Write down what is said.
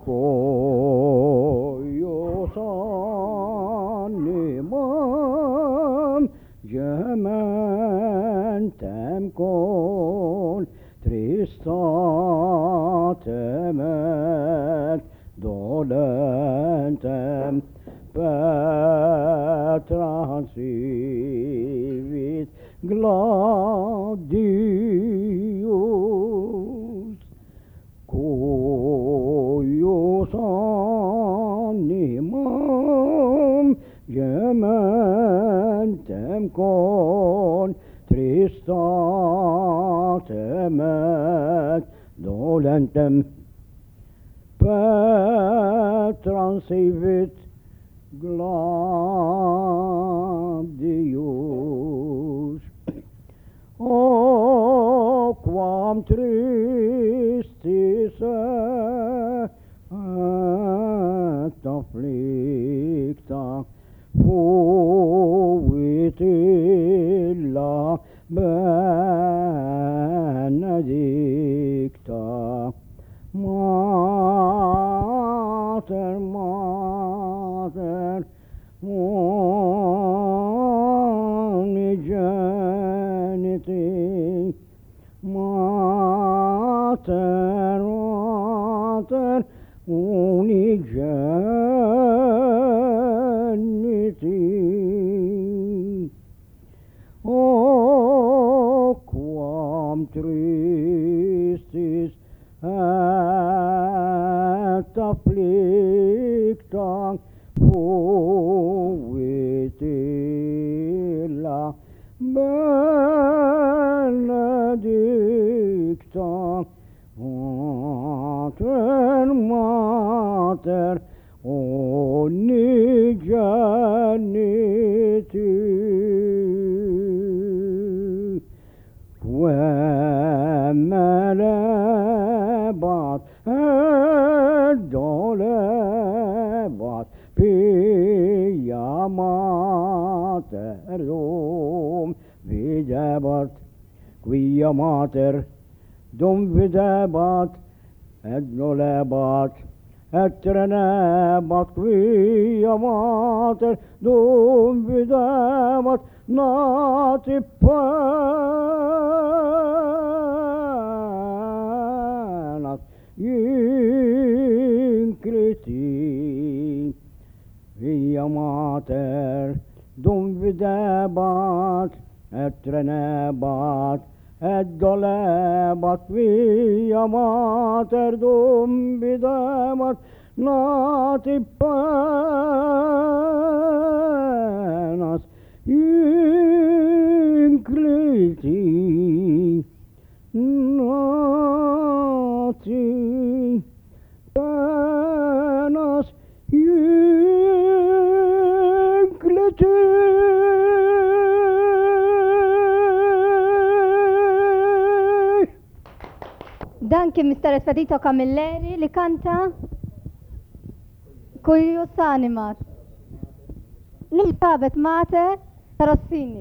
Koyos animam gementem con tristatem et dolentem transivit gladius cuius animam gementem con tristatem et dolentem transivit gladius. O quam tristis et afflicta fuit illa benedicta mater unigeniti mater unigeniti. O quam tristis et afflicta fuit illa benedicta mater unigeniti. Melebat et dolebat pia mater dum videbat, quia mater dum videbat et dolebat et trenebat, quia mater dum videbat nati penat incriti. Quia mater dum videbat et trenebat et dolebat, quia mater dum videbat nati penas incriti. Nati penas incriti. Dan kien Mr. Espedito Camilleri li kanta Cuius Animat. Mill-Tabet Mater ta' Rossini.